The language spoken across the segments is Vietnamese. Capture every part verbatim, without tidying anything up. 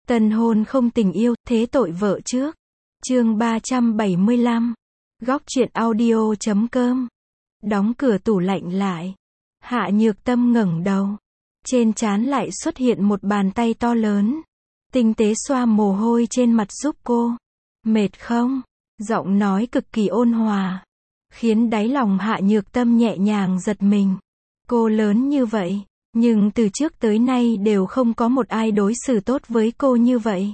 Tân hôn không tình yêu, thế tội vợ trước. Chương ba trăm bảy mươi lăm. Góc truyện audio chấm com. Đóng cửa tủ lạnh lại. Hạ Nhược Tâm ngẩng đầu. Trên trán lại xuất hiện một bàn tay to lớn. Tinh tế xoa mồ hôi trên mặt giúp cô. Mệt không? Giọng nói cực kỳ ôn hòa. Khiến đáy lòng Hạ Nhược Tâm nhẹ nhàng giật mình. Cô lớn như vậy, nhưng từ trước tới nay đều không có một ai đối xử tốt với cô như vậy.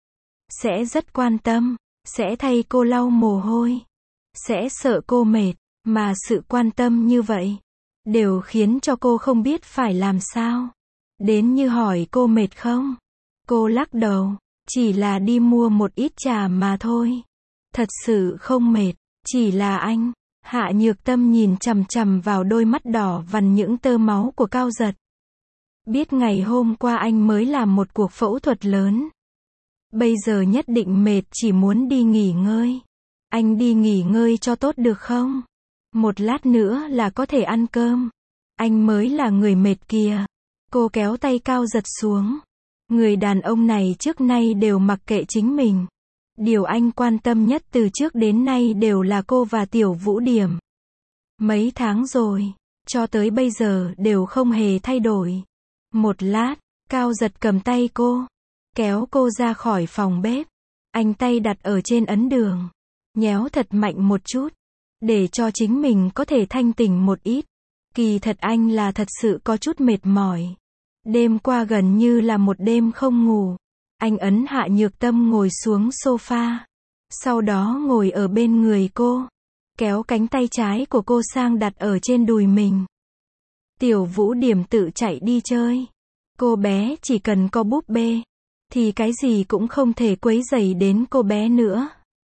Sẽ rất quan tâm, sẽ thay cô lau mồ hôi, sẽ sợ cô mệt, mà sự quan tâm như vậy đều khiến cho cô không biết phải làm sao. Đến như hỏi cô mệt không? Cô lắc đầu, chỉ là đi mua một ít trà mà thôi. Thật sự không mệt, chỉ là anh. Hạ Nhược Tâm nhìn chằm chằm vào đôi mắt đỏ vằn những tơ máu của Cao Giật. Biết ngày hôm qua anh mới làm một cuộc phẫu thuật lớn. Bây giờ nhất định mệt, chỉ muốn đi nghỉ ngơi. Anh đi nghỉ ngơi cho tốt được không? Một lát nữa là có thể ăn cơm. Anh mới là người mệt kìa. Cô kéo tay Cao Giật xuống. Người đàn ông này trước nay đều mặc kệ chính mình. Điều anh quan tâm nhất từ trước đến nay đều là cô và Tiểu Vũ Điểm. Mấy tháng rồi, cho tới bây giờ đều không hề thay đổi. Một lát, Cao Giật cầm tay cô, kéo cô ra khỏi phòng bếp. Anh tay đặt ở trên ấn đường, nhéo thật mạnh một chút, để cho chính mình có thể thanh tỉnh một ít. Kỳ thật anh là thật sự có chút mệt mỏi. Đêm qua gần như là một đêm không ngủ. Anh ấn Hạ Nhược Tâm ngồi xuống sofa, sau đó ngồi ở bên người cô, kéo cánh tay trái của cô sang đặt ở trên đùi mình. Tiểu Vũ Điểm tự chạy đi chơi. Cô bé chỉ cần có búp bê, thì cái gì cũng không thể quấy rầy đến cô bé nữa.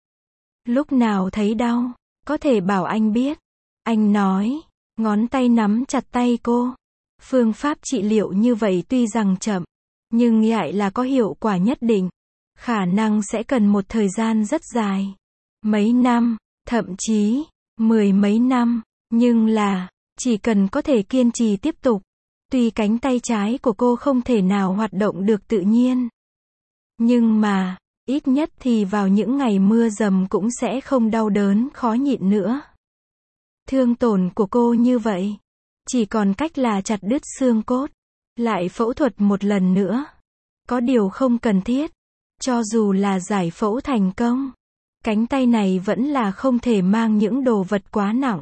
Lúc nào thấy đau, có thể bảo anh biết. Anh nói, ngón tay nắm chặt tay cô. Phương pháp trị liệu như vậy tuy rằng chậm, nhưng lại là có hiệu quả nhất định. Khả năng sẽ cần một thời gian rất dài. Mấy năm, thậm chí, mười mấy năm. Nhưng là, chỉ cần có thể kiên trì tiếp tục. Tuy cánh tay trái của cô không thể nào hoạt động được tự nhiên. Nhưng mà, ít nhất thì vào những ngày mưa dầm cũng sẽ không đau đớn khó nhịn nữa. Thương tổn của cô như vậy, chỉ còn cách là chặt đứt xương cốt. Lại phẫu thuật một lần nữa. Có điều không cần thiết. Cho dù là giải phẫu thành công, cánh tay này vẫn là không thể mang những đồ vật quá nặng.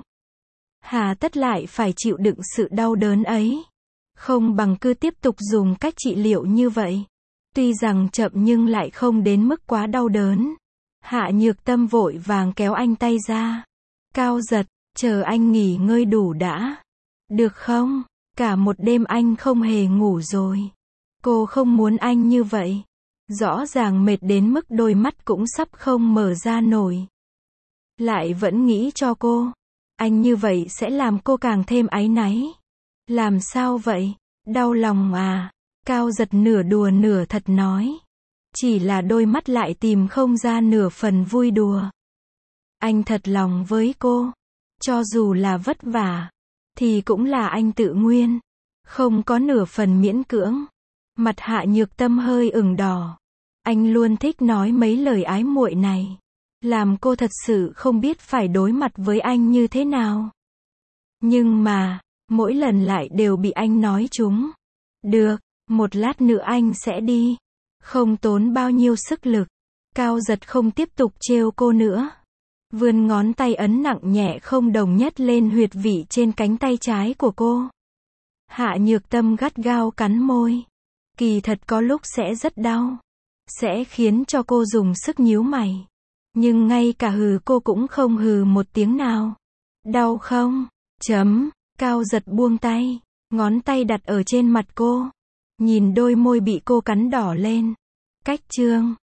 Hà tất lại phải chịu đựng sự đau đớn ấy. Không bằng cứ tiếp tục dùng cách trị liệu như vậy. Tuy rằng chậm nhưng lại không đến mức quá đau đớn. Hạ Nhược Tâm vội vàng kéo anh tay ra. Cao Giật, chờ anh nghỉ ngơi đủ đã. Được không? Cả một đêm anh không hề ngủ rồi. Cô không muốn anh như vậy. Rõ ràng mệt đến mức đôi mắt cũng sắp không mở ra nổi. Lại vẫn nghĩ cho cô. Anh như vậy sẽ làm cô càng thêm áy náy. Làm sao vậy? Đau lòng à? Cao Giật nửa đùa nửa thật nói. Chỉ là đôi mắt lại tìm không ra nửa phần vui đùa. Anh thật lòng với cô. Cho dù là vất vả, thì cũng là anh tự nguyên. Không có nửa phần miễn cưỡng. Mặt Hạ Nhược Tâm hơi ửng đỏ. Anh luôn thích nói mấy lời ái muội này. Làm cô thật sự không biết phải đối mặt với anh như thế nào. Nhưng mà, mỗi lần lại đều bị anh nói trúng. Được, một lát nữa anh sẽ đi. Không tốn bao nhiêu sức lực. Cao Giật không tiếp tục trêu cô nữa. Vươn ngón tay ấn nặng nhẹ không đồng nhất lên huyệt vị trên cánh tay trái của cô. Hạ Nhược Tâm gắt gao cắn môi. Kỳ thật có lúc sẽ rất đau. Sẽ khiến cho cô dùng sức nhíu mày. Nhưng ngay cả hừ cô cũng không hừ một tiếng nào. Đau không? Chấm. Cao Giật buông tay. Ngón tay đặt ở trên mặt cô. Nhìn đôi môi bị cô cắn đỏ lên. Cách chương.